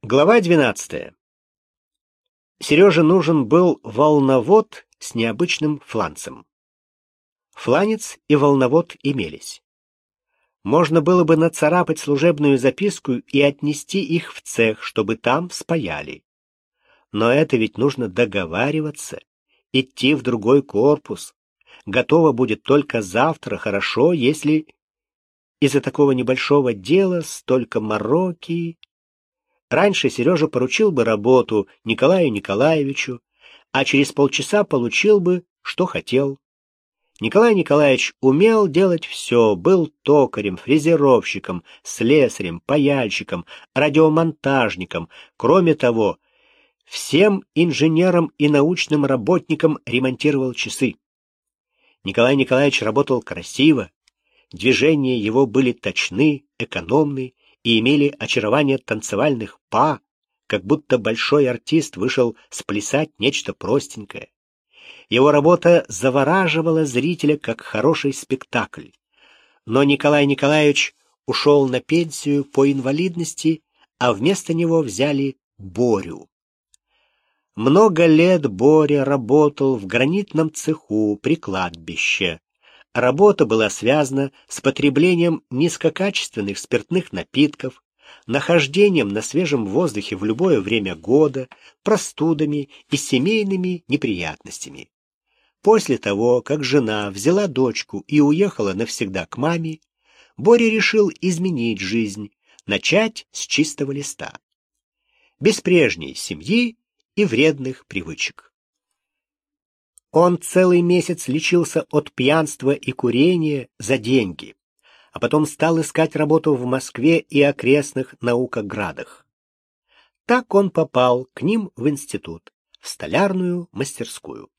Глава 12. Сереже нужен был волновод с необычным фланцем. Фланец и волновод имелись. Можно было бы нацарапать служебную записку и отнести их в цех, чтобы там спаяли. Но это ведь нужно договариваться, идти в другой корпус. Готово будет только завтра, хорошо, если из-за такого небольшого дела столько мороки. Раньше Сережа поручил бы работу Николаю Николаевичу, а через полчаса получил бы, что хотел. Николай Николаевич умел делать все, был токарем, фрезеровщиком, слесарем, паяльщиком, радиомонтажником. Кроме того, всем инженерам и научным работникам ремонтировал часы. Николай Николаевич работал красиво, движения его были точны, экономны и имели очарование танцевальных па, как будто большой артист вышел сплясать нечто простенькое. Его работа завораживала зрителя, как хороший спектакль. Но Николай Николаевич ушел на пенсию по инвалидности, а вместо него взяли Борю. Много лет Боря работал в гранитном цеху при кладбище. Работа была связана с потреблением низкокачественных спиртных напитков, нахождением на свежем воздухе в любое время года, простудами и семейными неприятностями. После того, как жена взяла дочку и уехала навсегда к маме, Боря решил изменить жизнь, начать с чистого листа. Без прежней семьи и вредных привычек. Он целый месяц лечился от пьянства и курения за деньги, а потом стал искать работу в Москве и окрестных наукоградах. Так он попал к ним в институт, в столярную мастерскую.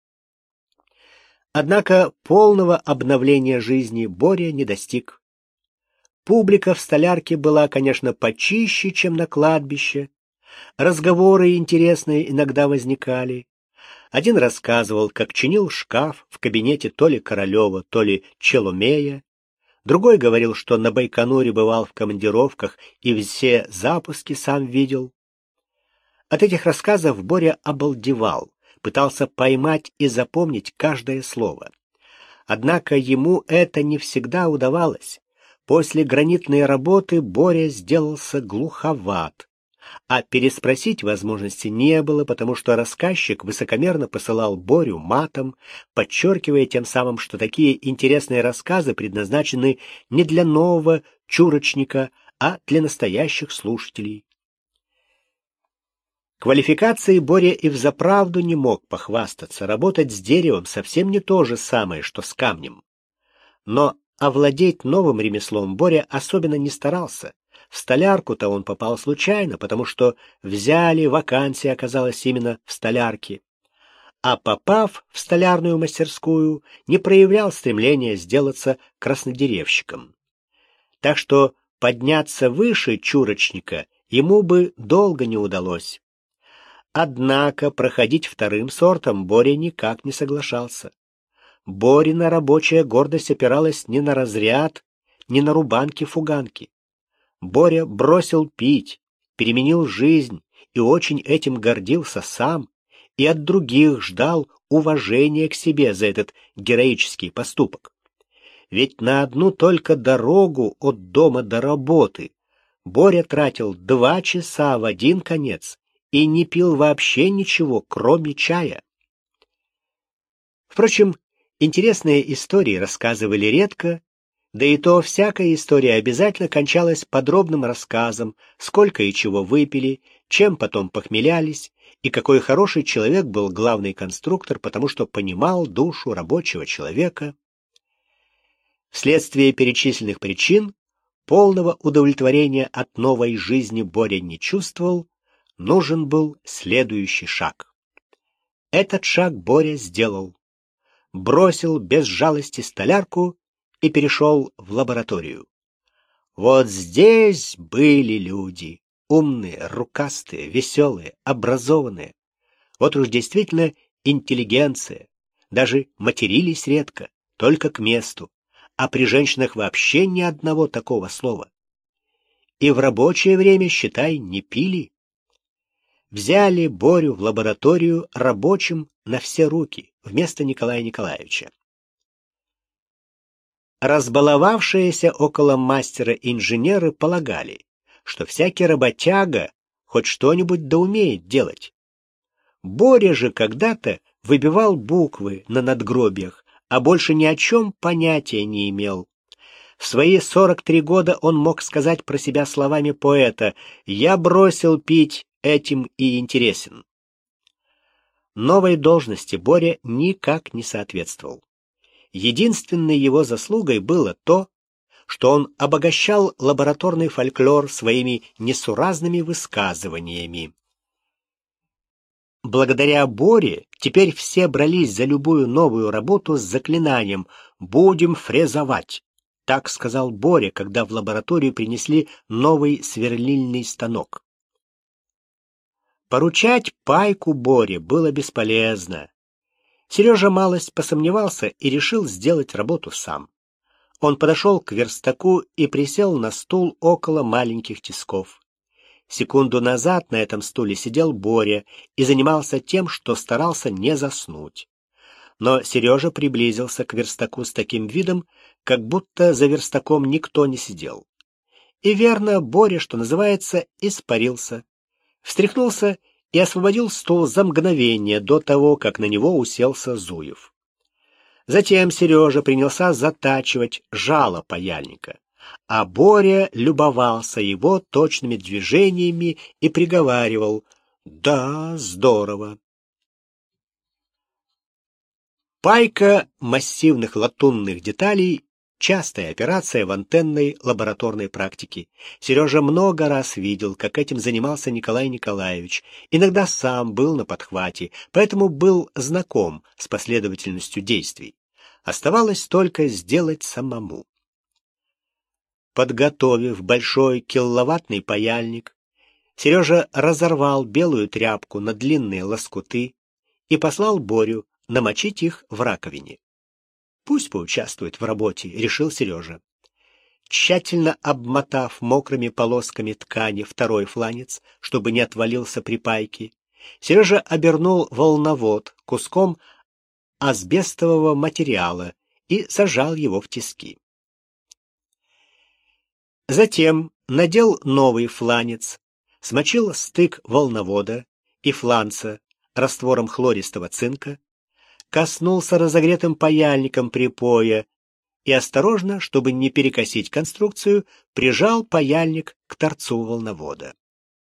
Однако полного обновления жизни Боря не достиг. Публика в столярке была, конечно, почище, чем на кладбище. Разговоры интересные иногда возникали. Один рассказывал, как чинил шкаф в кабинете то ли Королева, то ли Челомея. Другой говорил, что на Байконуре бывал в командировках и все запуски сам видел. От этих рассказов Боря обалдевал, пытался поймать и запомнить каждое слово. Однако ему это не всегда удавалось. После гранитной работы Боря сделался глуховат. А переспросить возможности не было, потому что рассказчик высокомерно посылал Борю матом, подчеркивая тем самым, что такие интересные рассказы предназначены не для нового чурочника, а для настоящих слушателей. Квалификацией Боря и взаправду не мог похвастаться. Работать с деревом совсем не то же самое, что с камнем. Но овладеть новым ремеслом Боря особенно не старался. В столярку-то он попал случайно, потому что взяли, вакансия оказалась именно в столярке. А попав в столярную мастерскую, не проявлял стремления сделаться краснодеревщиком. Так что подняться выше чурочника ему бы долго не удалось. Однако проходить вторым сортом Боря никак не соглашался. Борина рабочая гордость опиралась не на разряд, не на рубанки-фуганки. Боря бросил пить, переменил жизнь и очень этим гордился сам, и от других ждал уважения к себе за этот героический поступок. Ведь на одну только дорогу от дома до работы Боря тратил 2 часа в один конец и не пил вообще ничего, кроме чая. Впрочем, интересные истории рассказывали редко, да и то всякая история обязательно кончалась подробным рассказом, сколько и чего выпили, чем потом похмелялись, и какой хороший человек был главный конструктор, потому что понимал душу рабочего человека. Вследствие перечисленных причин полного удовлетворения от новой жизни Боря не чувствовал, нужен был следующий шаг. Этот шаг Боря сделал. Бросил без жалости столярку и перешел в лабораторию. Вот здесь были люди, умные, рукастые, веселые, образованные. Вот уж действительно интеллигенция. Даже матерились редко, только к месту, а при женщинах вообще ни одного такого слова. И в рабочее время, считай, не пили, взяли Борю в лабораторию рабочим на все руки вместо Николая Николаевича. Разбаловавшиеся около мастера инженеры полагали, что всякий работяга хоть что-нибудь да умеет делать. Боря же когда-то выбивал буквы на надгробиях, а больше ни о чем понятия не имел. В свои 43 года он мог сказать про себя словами поэта: «Я бросил пить, этим и интересен». Новой должности Боря никак не соответствовал. Единственной его заслугой было то, что он обогащал лабораторный фольклор своими несуразными высказываниями. Благодаря Боре теперь все брались за любую новую работу с заклинанием «будем фрезовать». Так сказал Боря, когда в лабораторию принесли новый сверлильный станок. Поручать пайку Боре было бесполезно. Сережа малость посомневался и решил сделать работу сам. Он подошел к верстаку и присел на стул около маленьких тисков. Секунду назад на этом стуле сидел Боря и занимался тем, что старался не заснуть. Но Сережа приблизился к верстаку с таким видом, как будто за верстаком никто не сидел. И верно, Боря, что называется, испарился, встряхнулся и освободил стул за мгновение до того, как на него уселся Зуев. Затем Сережа принялся затачивать жало паяльника, а Боря любовался его точными движениями и приговаривал: «Да, здорово». Пайка массивных латунных деталей — частая операция в антенной лабораторной практике. Сережа много раз видел, как этим занимался Николай Николаевич. Иногда сам был на подхвате, поэтому был знаком с последовательностью действий. Оставалось только сделать самому. Подготовив большой киловаттный паяльник, Сережа разорвал белую тряпку на длинные лоскуты и послал Борю намочить их в раковине. Пусть поучаствует в работе, решил Сережа. Тщательно обмотав мокрыми полосками ткани второй фланец, чтобы не отвалился при пайке, Сережа обернул волновод куском асбестового материала и зажал его в тиски. Затем надел новый фланец, смочил стык волновода и фланца раствором хлористого цинка, коснулся разогретым паяльником припоя и осторожно, чтобы не перекосить конструкцию, прижал паяльник к торцу волновода.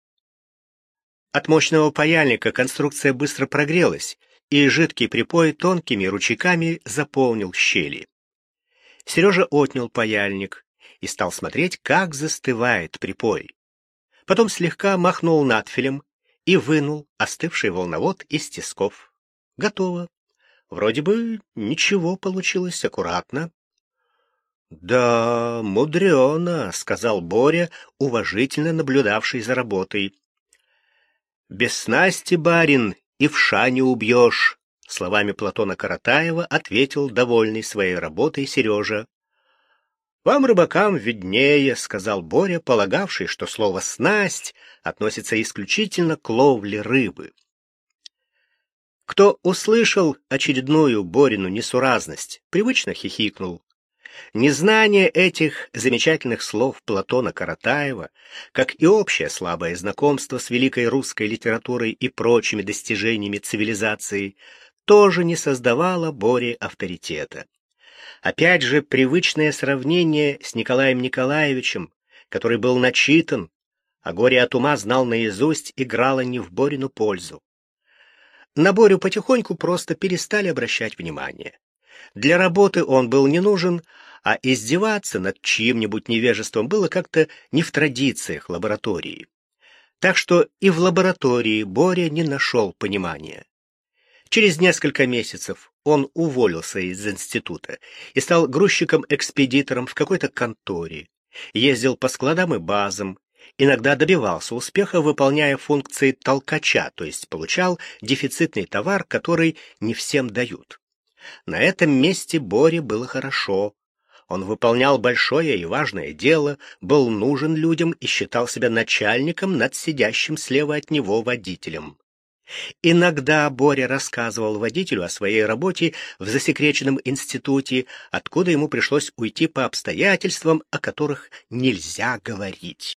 От мощного паяльника конструкция быстро прогрелась, и жидкий припой тонкими ручейками заполнил щели. Сережа отнял паяльник и стал смотреть, как застывает припой. Потом слегка махнул надфилем и вынул остывший волновод из тисков. Готово. Вроде бы ничего получилось, аккуратно. «Да, мудрено», — сказал Боря, уважительно наблюдавший за работой. «Без снасти, барин, и вша не убьешь», — словами Платона Каратаева ответил довольный своей работой Сережа. «Вам, рыбакам, виднее», — сказал Боря, полагавший, что слово «снасть» относится исключительно к ловле рыбы. Кто услышал очередную Борину несуразность, привычно хихикнул. Незнание этих замечательных слов Платона Каратаева, как и общее слабое знакомство с великой русской литературой и прочими достижениями цивилизации, тоже не создавало Боре авторитета. Опять же, привычное сравнение с Николаем Николаевичем, который был начитан, а горе от ума знал наизусть, играло не в Борину пользу. На Борю потихоньку просто перестали обращать внимание. Для работы он был не нужен, а издеваться над чьим-нибудь невежеством было как-то не в традициях лаборатории. Так что и в лаборатории Боря не нашел понимания. Через несколько месяцев он уволился из института и стал грузчиком-экспедитором в какой-то конторе, ездил по складам и базам, иногда добивался успеха, выполняя функции толкача, то есть получал дефицитный товар, который не всем дают. На этом месте Боре было хорошо. Он выполнял большое и важное дело, был нужен людям и считал себя начальником над сидящим слева от него водителем. Иногда Боря рассказывал водителю о своей работе в засекреченном институте, откуда ему пришлось уйти по обстоятельствам, о которых нельзя говорить.